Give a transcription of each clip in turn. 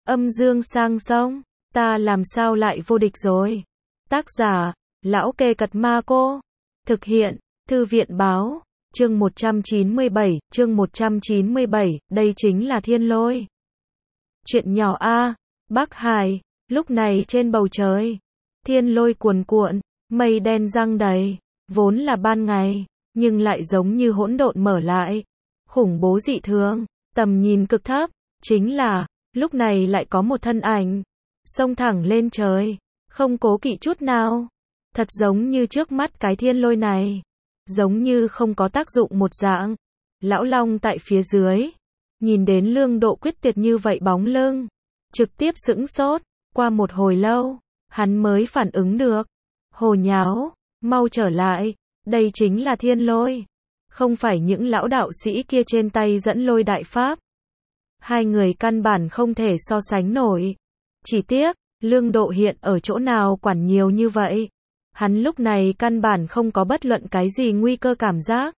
Âm dương sang sông, ta làm sao lại vô địch rồi. Tác giả, Lão Kê Cật Ma Cô. Thực hiện, Thư viện Báo. Chương 197, đây chính là thiên lôi. Chuyện nhỏ a, Bắc Hải, lúc này trên bầu trời, thiên lôi cuồn cuộn, mây đen giăng đầy, vốn là ban ngày, nhưng lại giống như hỗn độn mở lại, khủng bố dị thường, tầm nhìn cực thấp, chính là, lúc này lại có một thân ảnh, xông thẳng lên trời, không cố kỵ chút nào, thật giống như trước mắt cái thiên lôi này, giống như không có tác dụng một dạng. Lão Long tại phía dưới, nhìn đến Lương Độ quyết tuyệt như vậy bóng lưng, trực tiếp sững sốt, qua một hồi lâu, hắn mới phản ứng được. Hồ nháo, mau trở lại, đây chính là thiên lôi, không phải những lão đạo sĩ kia trên tay dẫn lôi đại pháp. Hai người căn bản không thể so sánh nổi. Chỉ tiếc, Lương Độ hiện ở chỗ nào quản nhiều như vậy. Hắn lúc này căn bản không có bất luận cái gì nguy cơ cảm giác.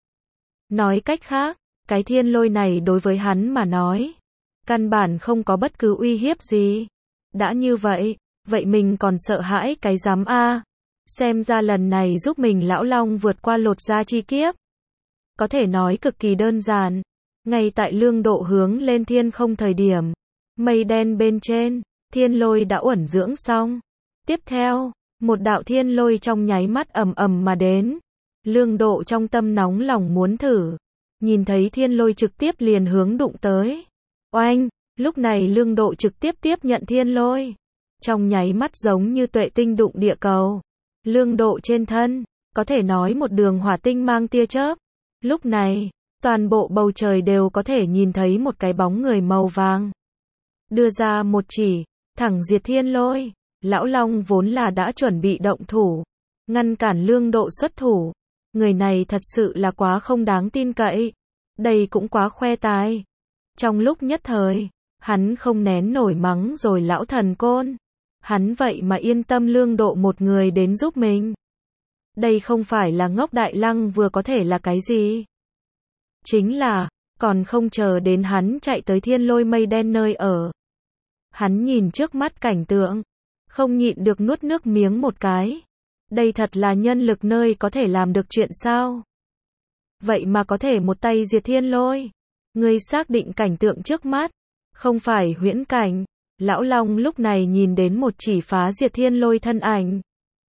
Nói cách khác, cái thiên lôi này đối với hắn mà nói, căn bản không có bất cứ uy hiếp gì. Đã như vậy, vậy mình còn sợ hãi cái giám a? Xem ra lần này giúp mình Lão Long vượt qua lột da chi kiếp. Có thể nói cực kỳ đơn giản. Ngay tại Lương Độ hướng lên thiên không thời điểm, mây đen bên trên, thiên lôi đã uẩn dưỡng xong. Tiếp theo, một đạo thiên lôi trong nháy mắt ầm ầm mà đến. Lương Độ trong tâm nóng lòng muốn thử, nhìn thấy thiên lôi trực tiếp liền hướng đụng tới. Oanh, lúc này Lương Độ trực tiếp tiếp nhận thiên lôi. Trong nháy mắt giống như tuệ tinh đụng địa cầu. Lương Độ trên thân, có thể nói một đường hỏa tinh mang tia chớp. Lúc này, toàn bộ bầu trời đều có thể nhìn thấy một cái bóng người màu vàng. Đưa ra một chỉ, thẳng diệt thiên lôi. Lão Long vốn là đã chuẩn bị động thủ, ngăn cản Lương Độ xuất thủ. Người này thật sự là quá không đáng tin cậy. Đây cũng quá khoe tài. Trong lúc nhất thời, hắn không nén nổi mắng rồi lão thần côn. Hắn vậy mà yên tâm Lương Độ một người đến giúp mình. Đây không phải là ngốc đại lăng vừa có thể là cái gì. Chính là, còn không chờ đến hắn chạy tới thiên lôi mây đen nơi ở. Hắn nhìn trước mắt cảnh tượng, không nhịn được nuốt nước miếng một cái. Đây thật là nhân lực nơi có thể làm được chuyện sao? Vậy mà có thể một tay diệt thiên lôi. Ngươi xác định cảnh tượng trước mắt, không phải huyễn cảnh. Lão Long lúc này nhìn đến một chỉ phá diệt thiên lôi thân ảnh,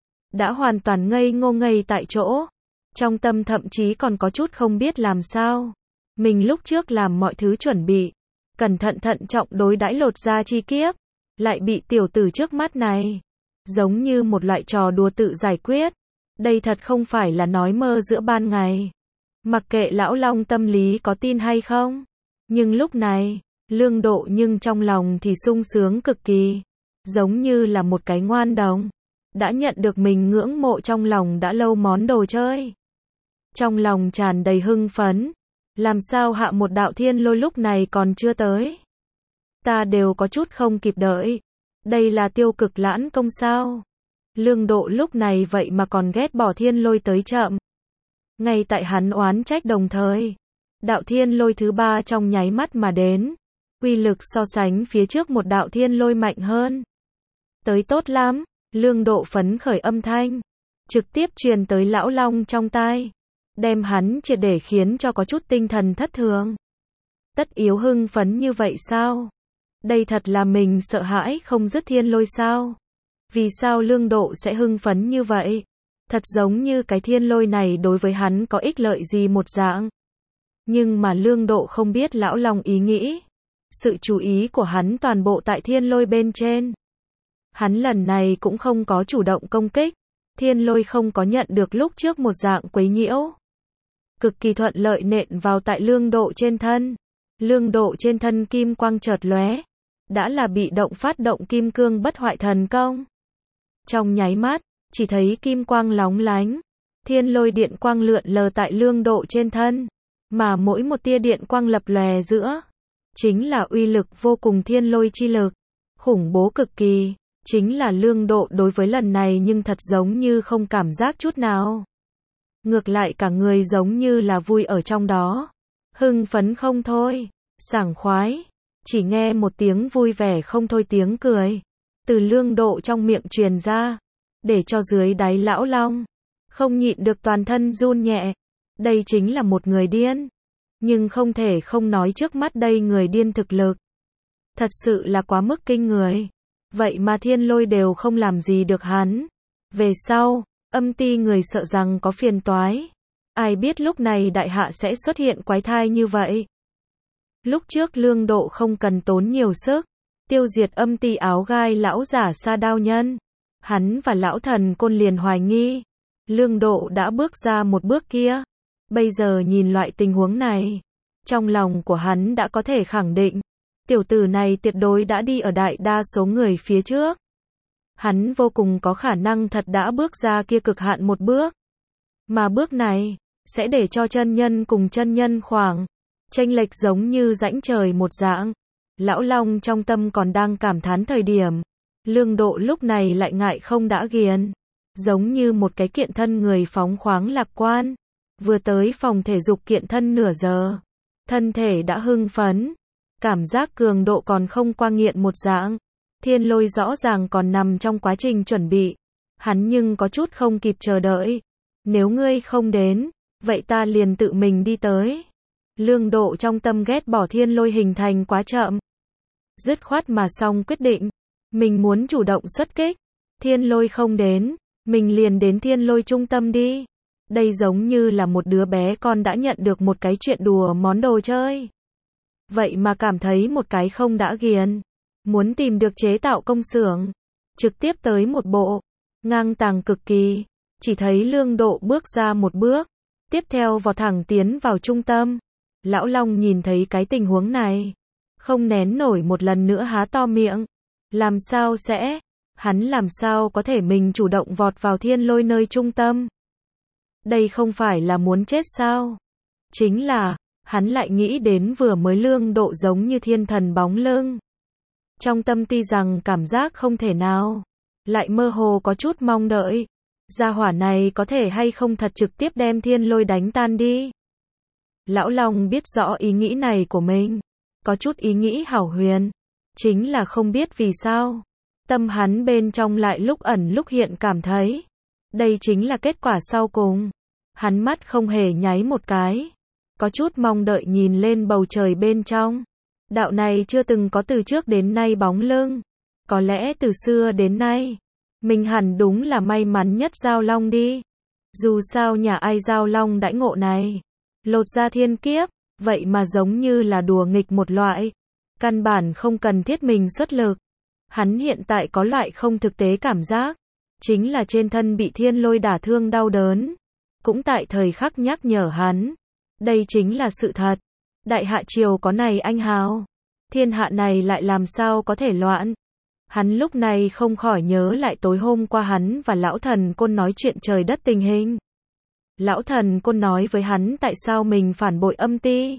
đã hoàn toàn ngây ngô ngây tại chỗ. Trong tâm thậm chí còn có chút không biết làm sao. Mình lúc trước làm mọi thứ chuẩn bị, cẩn thận thận trọng đối đãi lột da chi kiếp, lại bị tiểu tử trước mắt này, giống như một loại trò đùa tự giải quyết. Đây thật không phải là nói mơ giữa ban ngày. Mặc kệ Lão Long tâm lý có tin hay không, nhưng lúc này, Lương Độ nhưng trong lòng thì sung sướng cực kỳ, giống như là một cái ngoan đồng, đã nhận được mình ngưỡng mộ trong lòng đã lâu món đồ chơi. Trong lòng tràn đầy hưng phấn, làm sao hạ một đạo thiên lôi lúc này còn chưa tới. Ta đều có chút không kịp đợi. Đây là tiêu cực lãn công sao? Lương Độ lúc này vậy mà còn ghét bỏ thiên lôi tới chậm. Ngay tại hắn oán trách đồng thời, đạo thiên lôi thứ ba trong nháy mắt mà đến. Uy lực so sánh phía trước một đạo thiên lôi mạnh hơn. Tới tốt lắm, Lương Độ phấn khởi âm thanh, trực tiếp truyền tới Lão Long trong tai, đem hắn triệt để khiến cho có chút tinh thần thất thường. Tất yếu hưng phấn như vậy sao? Đây thật là mình sợ hãi không dứt thiên lôi sao? Vì sao Lương Độ sẽ hưng phấn như vậy? Thật giống như cái thiên lôi này đối với hắn có ích lợi gì một dạng. Nhưng mà Lương Độ không biết Lão Long ý nghĩ. Sự chú ý của hắn toàn bộ tại thiên lôi bên trên. Hắn lần này cũng không có chủ động công kích. Thiên lôi không có nhận được lúc trước một dạng quấy nhiễu. Cực kỳ thuận lợi nện vào tại Lương Độ trên thân. Lương Độ trên thân kim quang chợt lóe, đã là bị động phát động kim cương bất hoại thần công. Trong nháy mắt, chỉ thấy kim quang lóng lánh, thiên lôi điện quang lượn lờ tại Lương Độ trên thân, mà mỗi một tia điện quang lập lòe giữa, chính là uy lực vô cùng thiên lôi chi lực, khủng bố cực kỳ. Chính là Lương Độ đối với lần này nhưng thật giống như không cảm giác chút nào. Ngược lại cả người giống như là vui ở trong đó, hưng phấn không thôi, sảng khoái. Chỉ nghe một tiếng vui vẻ không thôi tiếng cười. Từ Lương Độ trong miệng truyền ra. Để cho dưới đáy Lão Long. Không nhịn được toàn thân run nhẹ. Đây chính là một người điên. Nhưng không thể không nói trước mắt đây người điên thực lực. Thật sự là quá mức kinh người. Vậy mà Thiên Lôi đều không làm gì được hắn. Về sau, Âm Ti người sợ rằng có phiền toái. Ai biết lúc này đại hạ sẽ xuất hiện quái thai như vậy. Lúc trước Lương Độ không cần tốn nhiều sức. Tiêu diệt Âm Ti áo gai lão giả Sa Đao Nhân. Hắn và lão thần côn liền hoài nghi. Lương Độ đã bước ra một bước kia. Bây giờ nhìn loại tình huống này. Trong lòng của hắn đã có thể khẳng định. Tiểu tử này tuyệt đối đã đi ở đại đa số người phía trước. Hắn vô cùng có khả năng thật đã bước ra kia cực hạn một bước. Mà bước này, sẽ để cho chân nhân cùng chân nhân khoảng. Chênh lệch giống như rãnh trời một dạng. Lão Long trong tâm còn đang cảm thán thời điểm. Lương Độ lúc này lại ngại không đã ghiền. Giống như một cái kiện thân người phóng khoáng lạc quan. Vừa tới phòng thể dục kiện thân nửa giờ. Thân thể đã hưng phấn. Cảm giác cường độ còn không qua nghiện một dạng. Thiên Lôi rõ ràng còn nằm trong quá trình chuẩn bị. Hắn nhưng có chút không kịp chờ đợi. Nếu ngươi không đến, vậy ta liền tự mình đi tới. Lương Độ trong tâm ghét bỏ Thiên Lôi hình thành quá chậm. Dứt khoát mà xong quyết định. Mình muốn chủ động xuất kích. Thiên Lôi không đến, mình liền đến Thiên Lôi trung tâm đi. Đây giống như là một đứa bé con đã nhận được một cái chuyện đùa món đồ chơi. Vậy mà cảm thấy một cái không đã ghiền. Muốn tìm được chế tạo công xưởng. Trực tiếp tới một bộ. Ngang tàng cực kỳ. Chỉ thấy Lương Độ bước ra một bước. Tiếp theo vọt thẳng tiến vào trung tâm. Lão Long nhìn thấy cái tình huống này. Không nén nổi một lần nữa há to miệng. Làm sao sẽ? Hắn làm sao có thể mình chủ động vọt vào Thiên Lôi nơi trung tâm? Đây không phải là muốn chết sao? Chính là, hắn lại nghĩ đến vừa mới Lương Độ giống như thiên thần bóng lưng. Trong tâm tuy rằng cảm giác không thể nào, lại mơ hồ có chút mong đợi. Gia hỏa này có thể hay không thật trực tiếp đem Thiên Lôi đánh tan đi. Lão Long biết rõ ý nghĩ này của mình. Có chút ý nghĩ hảo huyền. Chính là không biết vì sao. Tâm hắn bên trong lại lúc ẩn lúc hiện cảm thấy. Đây chính là kết quả sau cùng. Hắn mắt không hề nháy một cái. Có chút mong đợi nhìn lên bầu trời bên trong. Đạo này chưa từng có từ trước đến nay bóng lưng. Có lẽ từ xưa đến nay. Mình hẳn đúng là may mắn nhất giao long đi. Dù sao nhà ai giao long đãi ngộ này. Lột ra thiên kiếp. Vậy mà giống như là đùa nghịch một loại. Căn bản không cần thiết mình xuất lực. Hắn hiện tại có loại không thực tế cảm giác. Chính là trên thân bị Thiên Lôi đả thương đau đớn. Cũng tại thời khắc nhắc nhở hắn. Đây chính là sự thật. Đại hạ triều có này anh hào. Thiên hạ này lại làm sao có thể loạn. Hắn lúc này không khỏi nhớ lại tối hôm qua hắn và lão thần côn nói chuyện trời đất tình hình. Lão thần côn nói với hắn tại sao mình phản bội Âm Ti.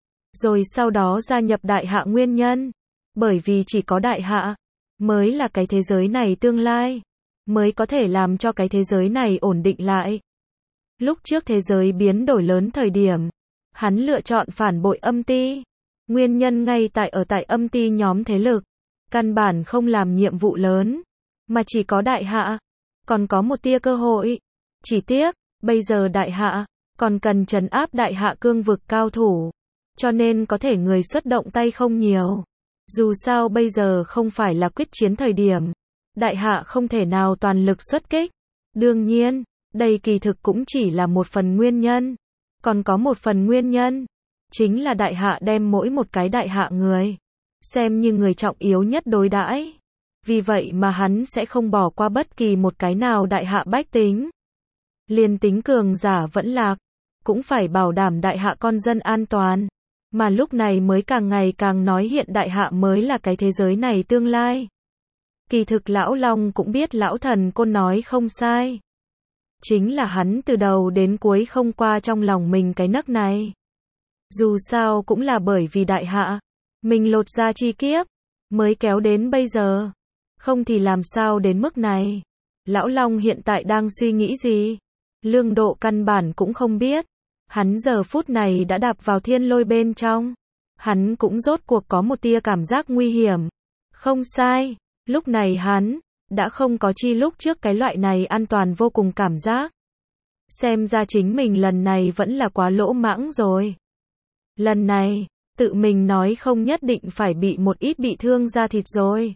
Rồi sau đó gia nhập đại hạ nguyên nhân. Bởi vì chỉ có đại hạ mới là cái thế giới này tương lai. Mới có thể làm cho cái thế giới này ổn định lại. Lúc trước thế giới biến đổi lớn thời điểm. Hắn lựa chọn phản bội Âm Ti. Nguyên nhân ngay tại Âm Ti nhóm thế lực. Căn bản không làm nhiệm vụ lớn. Mà chỉ có đại hạ. Còn có một tia cơ hội. Chỉ tiếc, bây giờ đại hạ. Còn cần trấn áp đại hạ cương vực cao thủ. Cho nên có thể người xuất động tay không nhiều. Dù sao bây giờ không phải là quyết chiến thời điểm. Đại hạ không thể nào toàn lực xuất kích. Đương nhiên, đây kỳ thực cũng chỉ là một phần nguyên nhân. Còn có một phần nguyên nhân. Chính là đại hạ đem mỗi một cái đại hạ người. Xem như người trọng yếu nhất đối đãi. Vì vậy mà hắn sẽ không bỏ qua bất kỳ một cái nào đại hạ bách tính. Liền tính cường giả vẫn lạc. Cũng phải bảo đảm đại hạ con dân an toàn. Mà lúc này mới càng ngày càng nói hiện đại hạ mới là cái thế giới này tương lai. Kỳ thực lão Long cũng biết lão thần côn nói không sai. Chính là hắn từ đầu đến cuối không qua trong lòng mình cái nấc này. Dù sao cũng là bởi vì đại hạ. Mình lột ra chi kiếp. Mới kéo đến bây giờ. Không thì làm sao đến mức này. Lão Long hiện tại đang suy nghĩ gì? Lương Độ căn bản cũng không biết. Hắn giờ phút này đã đạp vào Thiên Lôi bên trong. Hắn cũng rốt cuộc có một tia cảm giác nguy hiểm. Không sai, lúc này hắn đã không có chi lúc trước cái loại này an toàn vô cùng cảm giác. Xem ra chính mình lần này vẫn là quá lỗ mãng rồi. Lần này, tự mình nói không nhất định phải bị một ít bị thương da thịt rồi.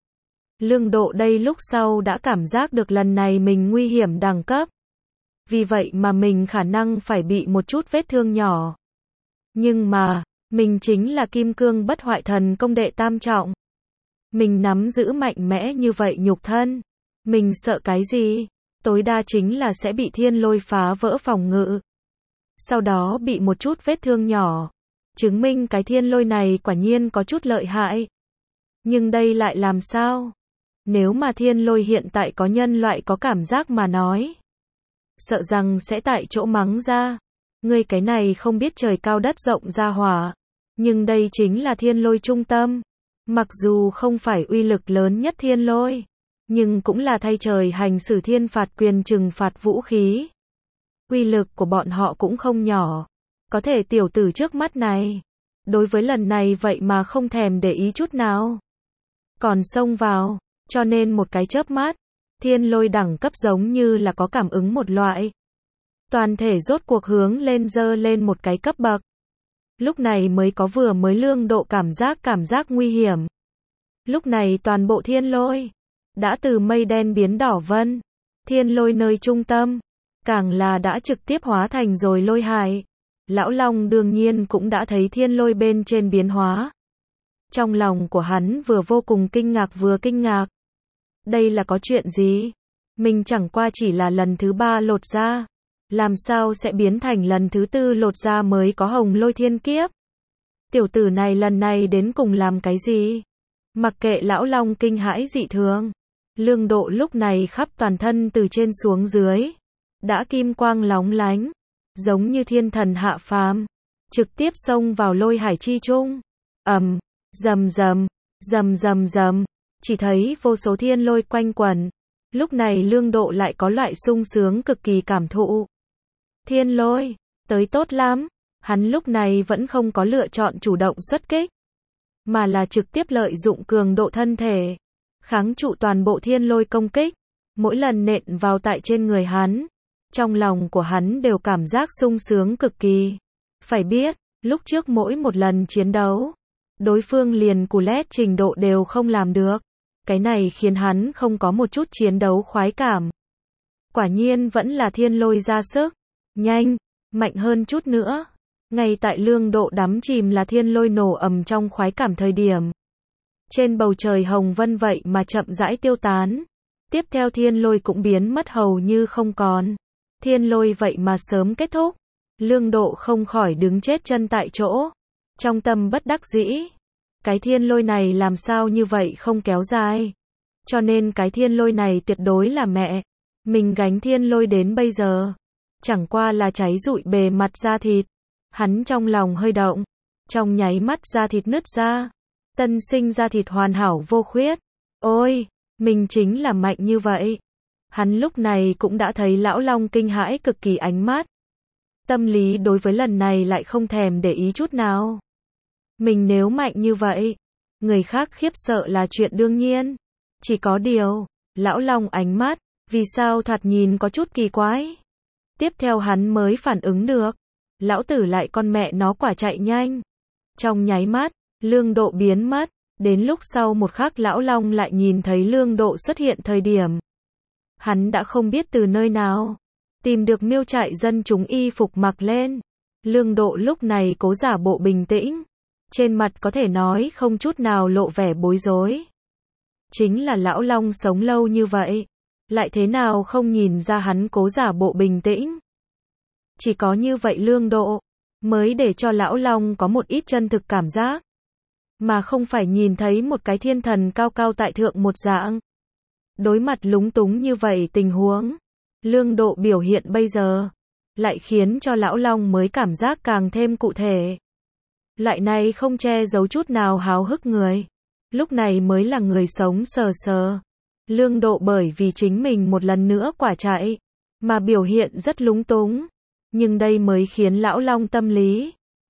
Lương Độ đây lúc sau đã cảm giác được lần này mình nguy hiểm đẳng cấp. Vì vậy mà mình khả năng phải bị một chút vết thương nhỏ. Nhưng mà, mình chính là kim cương bất hoại thần công đệ tam trọng. Mình nắm giữ mạnh mẽ như vậy nhục thân. Mình sợ cái gì? Tối đa chính là sẽ bị thiên lôi phá vỡ phòng ngự. Sau đó bị một chút vết thương nhỏ. Chứng minh cái thiên lôi này quả nhiên có chút lợi hại. Nhưng đây lại làm sao? Nếu mà thiên lôi hiện tại có nhân loại có cảm giác mà nói, sợ rằng sẽ tại chỗ mắng ra. Ngươi cái này không biết trời cao đất rộng ra hỏa. Nhưng đây chính là thiên lôi trung tâm. Mặc dù không phải uy lực lớn nhất thiên lôi, nhưng cũng là thay trời hành xử thiên phạt quyền trừng phạt vũ khí. Uy lực của bọn họ cũng không nhỏ. Có thể tiểu tử trước mắt này, đối với lần này vậy mà không thèm để ý chút nào. Còn xông vào, cho nên một cái chớp mắt, thiên lôi đẳng cấp giống như là có cảm ứng một loại. Toàn thể rốt cuộc hướng lên dơ lên một cái cấp bậc. Lúc này mới có vừa mới Lương Độ cảm giác nguy hiểm. Lúc này toàn bộ thiên lôi đã từ mây đen biến đỏ vân. Thiên lôi nơi trung tâm, càng là đã trực tiếp hóa thành rồi lôi hải. Lão Long đương nhiên cũng đã thấy thiên lôi bên trên biến hóa. Trong lòng của hắn vừa vô cùng kinh ngạc vừa kinh ngạc. Đây là có chuyện gì? Mình chẳng qua chỉ là lần thứ 3 lột ra. Làm sao sẽ biến thành lần thứ 4 lột ra mới có hồng lôi thiên kiếp? Tiểu tử này lần này đến cùng làm cái gì? Mặc kệ Lão Long kinh hãi dị thường. Lương Độ lúc này khắp toàn thân từ trên xuống dưới đã kim quang lóng lánh, giống như thiên thần hạ phàm, trực tiếp xông vào lôi hải chi trung. Rầm rầm, rầm rầm rầm, chỉ thấy vô số thiên lôi quanh quẩn. Lúc này Lương Độ lại có loại sung sướng cực kỳ cảm thụ. Thiên lôi, tới tốt lắm. Hắn lúc này vẫn không có lựa chọn chủ động xuất kích, mà là trực tiếp lợi dụng cường độ thân thể, kháng trụ toàn bộ thiên lôi công kích. Mỗi lần nện vào tại trên người hắn, trong lòng của hắn đều cảm giác sung sướng cực kỳ. Phải biết, lúc trước mỗi một lần chiến đấu, đối phương liền cù lét trình độ đều không làm được. Cái này khiến hắn không có một chút chiến đấu khoái cảm. Quả nhiên vẫn là thiên lôi ra sức. Nhanh, mạnh hơn chút nữa. Ngay tại Lương Độ đắm chìm là thiên lôi nổ ầm trong khoái cảm thời điểm. Trên bầu trời hồng vân vậy mà chậm rãi tiêu tán. Tiếp theo thiên lôi cũng biến mất hầu như không còn. Thiên lôi vậy mà sớm kết thúc. Lương Độ không khỏi đứng chết chân tại chỗ. Trong tâm bất đắc dĩ. Cái thiên lôi này làm sao như vậy không kéo dài. Cho nên cái thiên lôi này tuyệt đối là mẹ. Mình gánh thiên lôi đến bây giờ. Chẳng qua là cháy rụi bề mặt da thịt. Hắn trong lòng hơi động. Trong nháy mắt da thịt nứt ra. Tân sinh da thịt hoàn hảo vô khuyết. Ôi, mình chính là mạnh như vậy. Hắn lúc này cũng đã thấy Lão Long kinh hãi cực kỳ ánh mắt. Tâm lý đối với lần này lại không thèm để ý chút nào. Mình nếu mạnh như vậy, người khác khiếp sợ là chuyện đương nhiên. Chỉ có điều, Lão Long ánh mắt, vì sao thoạt nhìn có chút kỳ quái. Tiếp theo hắn mới phản ứng được. Lão tử lại con mẹ nó quả chạy nhanh. Trong nháy mắt, Lương Độ biến mất. Đến lúc sau một khắc Lão Long lại nhìn thấy Lương Độ xuất hiện thời điểm. Hắn đã không biết từ nơi nào tìm được miêu trại dân chúng y phục mặc lên. Lương Độ lúc này cố giả bộ bình tĩnh. Trên mặt có thể nói không chút nào lộ vẻ bối rối. Chính là Lão Long sống lâu như vậy. Lại thế nào không nhìn ra hắn cố giả bộ bình tĩnh. Chỉ có như vậy Lương Độ mới để cho Lão Long có một ít chân thực cảm giác. Mà không phải nhìn thấy một cái thiên thần cao cao tại thượng một dạng. Đối mặt lúng túng như vậy tình huống, Lương Độ biểu hiện bây giờ lại khiến cho Lão Long mới cảm giác càng thêm cụ thể. Loại này không che giấu chút nào háo hức người, lúc này mới là người sống sờ sờ. Lương Độ bởi vì chính mình một lần nữa quả chạy, mà biểu hiện rất lúng túng. Nhưng đây mới khiến Lão Long tâm lý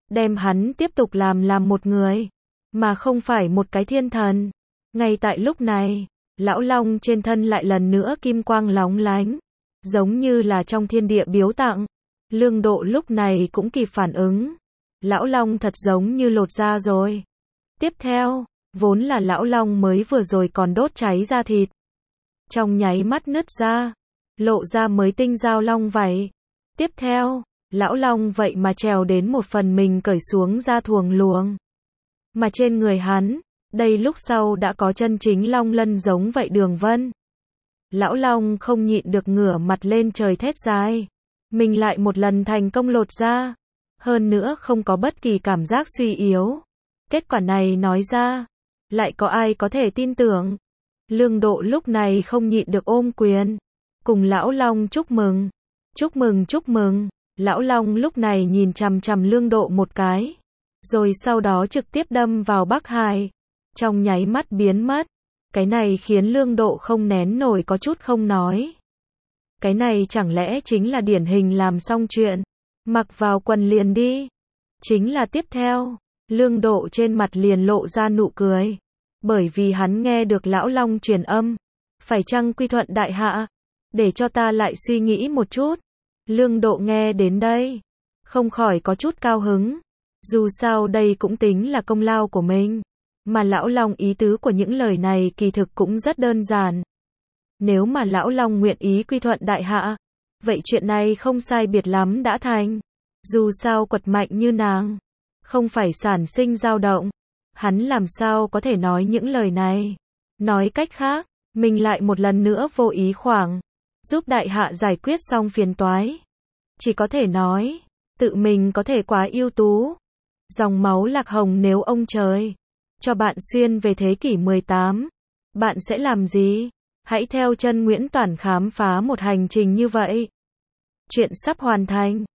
đem hắn tiếp tục làm một người, mà không phải một cái thiên thần. Ngay tại lúc này, lão long trên thân lại lần nữa kim quang lóng lánh, giống như là trong thiên địa biếu tặng. Lương Độ lúc này cũng kịp phản ứng. Lão long thật giống như lột da rồi. Tiếp theo, vốn là lão long mới vừa rồi còn đốt cháy da thịt, trong nháy mắt nứt ra, lộ ra mới tinh dao long vảy. Tiếp theo, lão long vậy mà trèo đến một phần mình cởi xuống da thuồng luồng. Mà trên người hắn, đây lúc sau đã có chân chính long lân giống vậy đường vân. Lão long không nhịn được ngửa mặt lên trời thét dài. Mình lại một lần thành công lột da. Hơn nữa không có bất kỳ cảm giác suy yếu. Kết quả này nói ra, lại có ai có thể tin tưởng. Lương Độ lúc này không nhịn được ôm quyền, cùng lão long chúc mừng. Chúc mừng chúc mừng. Lão long lúc này nhìn chằm chằm Lương Độ một cái, rồi sau đó trực tiếp đâm vào Bắc Hải, trong nháy mắt biến mất. Cái này khiến Lương Độ không nén nổi có chút không nói. Cái này chẳng lẽ chính là điển hình làm xong chuyện, mặc vào quần liền đi. Chính là tiếp theo, Lương Độ trên mặt liền lộ ra nụ cười, bởi vì hắn nghe được lão long truyền âm, phải chăng quy thuận đại hạ, để cho ta lại suy nghĩ một chút. Lương Độ nghe đến đây, không khỏi có chút cao hứng, dù sao đây cũng tính là công lao của mình, mà lão long ý tứ của những lời này kỳ thực cũng rất đơn giản. Nếu mà lão long nguyện ý quy thuận đại hạ, vậy chuyện này không sai biệt lắm đã thành. Dù sao quật mạnh như nàng, không phải sản sinh dao động, hắn làm sao có thể nói những lời này. Nói cách khác, mình lại một lần nữa vô ý khoảng, giúp đại hạ giải quyết xong phiền toái. Chỉ có thể nói, tự mình có thể quá ưu tú. Dòng máu lạc hồng nếu ông trời cho bạn xuyên về thế kỷ 18, bạn sẽ làm gì? Hãy theo chân Nguyễn Toản khám phá một hành trình như vậy. Chuyện sắp hoàn thành.